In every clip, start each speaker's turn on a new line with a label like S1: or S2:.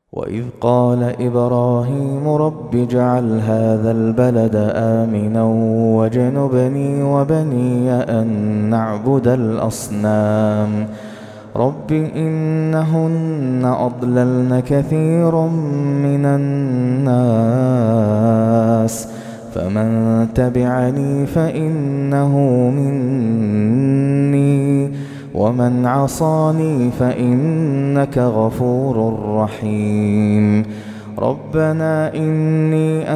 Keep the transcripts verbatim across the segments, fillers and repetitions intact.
S1: وإذ قال إبراهيم رب اجعل هذا البلد آمنا واجنبني وبني أن نعبد الأصنام رب إنهن أضللن كثيرا من الناس فمن تبعني فإنه مني ومن عصاني فإنك غفور رحيم ربنا إني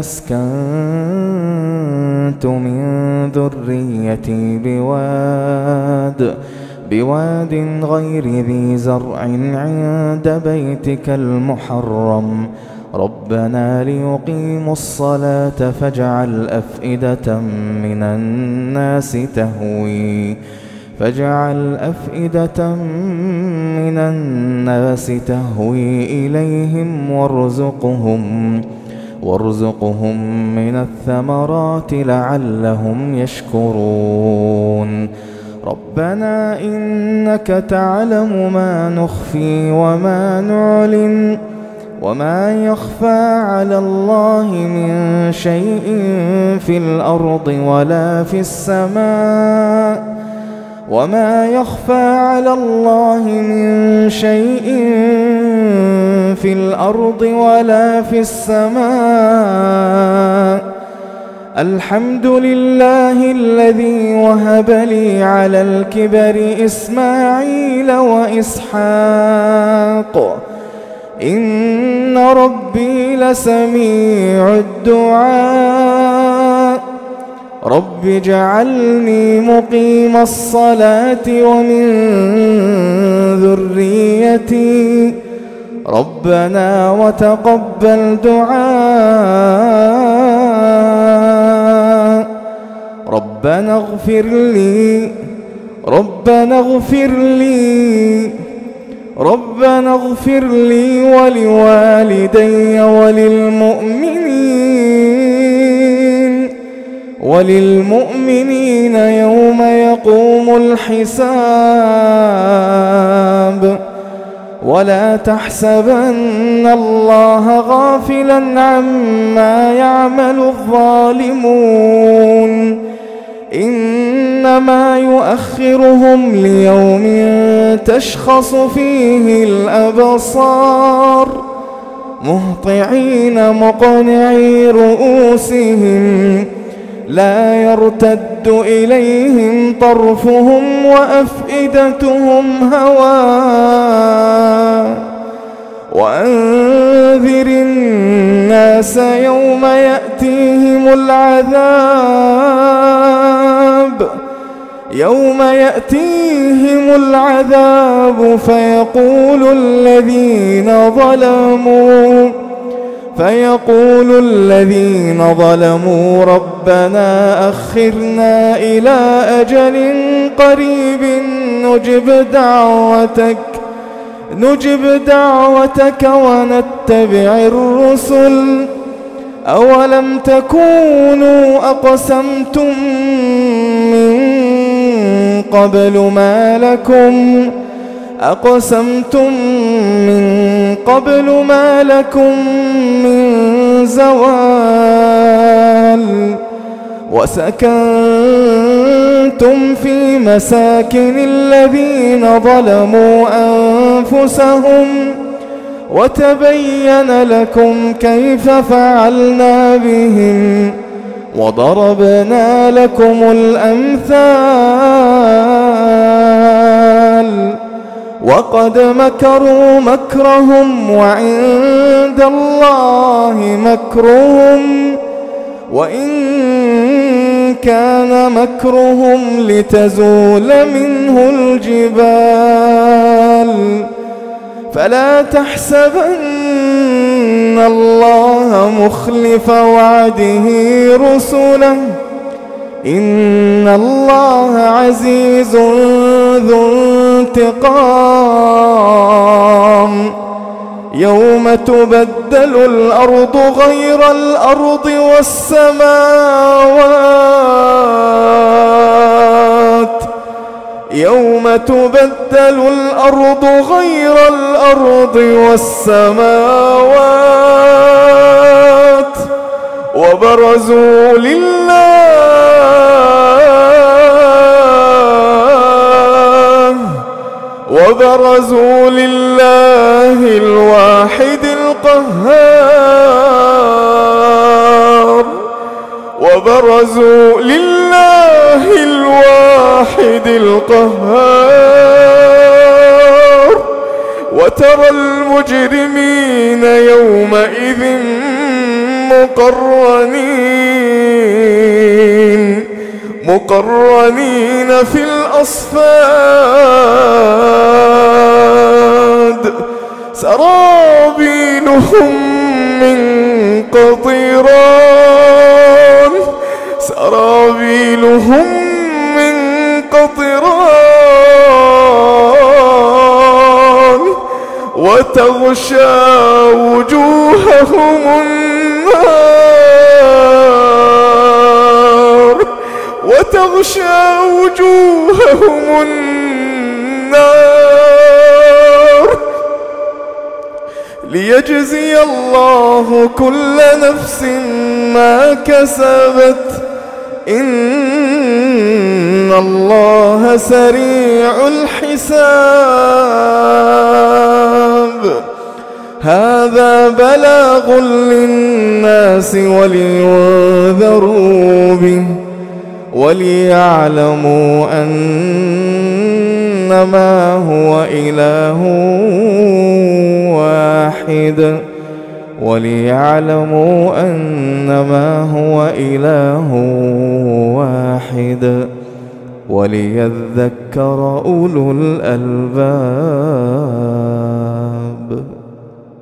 S1: أسكنت من ذريتي بواد بواد غير ذي زرع عند بيتك المحرم ربنا ليقيموا الصلاة فاجعل أفئدة من الناس تهوي فاجعل أفئدة من الناس تهوي إليهم وارزقهم وارزقهم من الثمرات لعلهم يشكرون ربنا إنك تعلم ما نخفي وما نعلن وما يخفى على الله من شيء في الأرض ولا في السماء وما يخفى على الله من شيء في الأرض ولا في السماء الحمد لله الذي وهب لي على الكبر إسماعيل وإسحاق إن ربي لسميع الدعاء رب اجعلني مقيم الصلاة ومن ذريتي ربنا وتقبل دعاء ربنا اغفر لي ربنا اغفر لي ربنا اغفر لي ولوالدي وللمؤمنين وللمؤمنين يوم يقوم الحساب ولا تحسبن الله غافلا عما يعمل الظالمون إنما يؤخرهم ليوم تشخص فيه الأبصار مهطعين مقنعي رؤوسهم لا يرتد إليهم طرفهم وأفئدتهم هواء وأنذر الناس يوم يأتيهم العذاب يوم يأتيهم العذاب فيقول الذين ظلموا فيقول الذين ظلموا ربنا أخرنا إلى أجل قريب نجب دعوتك نجب دعوتك ونتبع الرسل أولم تكونوا أقسمتم من قبل ما لكم أقسمتم من قبل ما لكم من زوال وسكنتم في مساكن الذين ظلموا أنفسهم وتبين لكم كيف فعلنا بهم وضربنا لكم الأمثال وقد مكروا مكرهم وعند الله مكرهم وإن كان مكرهم لتزول منه الجبال فلا تحسبن الله مخلف وعده رسله إن الله عزيز ذو انتقام يوم تبدل الأرض غير الأرض والسماوات يوم تبدل الأرض غير الأرض والسماوات وبرزوا لله وبرزوا لله الواحد القهار وبرزوا لله الواحد القهار وترى المجرمين يومئذ مقرنين مقرنين في الأصفاد سرابيلهم من قطران سرابيلهم من قطران وتغشى وجوههم النار وتغشى وجوههم النار ليجزي الله كل نفس ما كسبت إن الله سريع الحساب هذا بلاغ للناس ولينذروا به وليعلموا أنما هو إله واحد وليعلموا أنما هو إله واحد وليذكر أولو الألباب.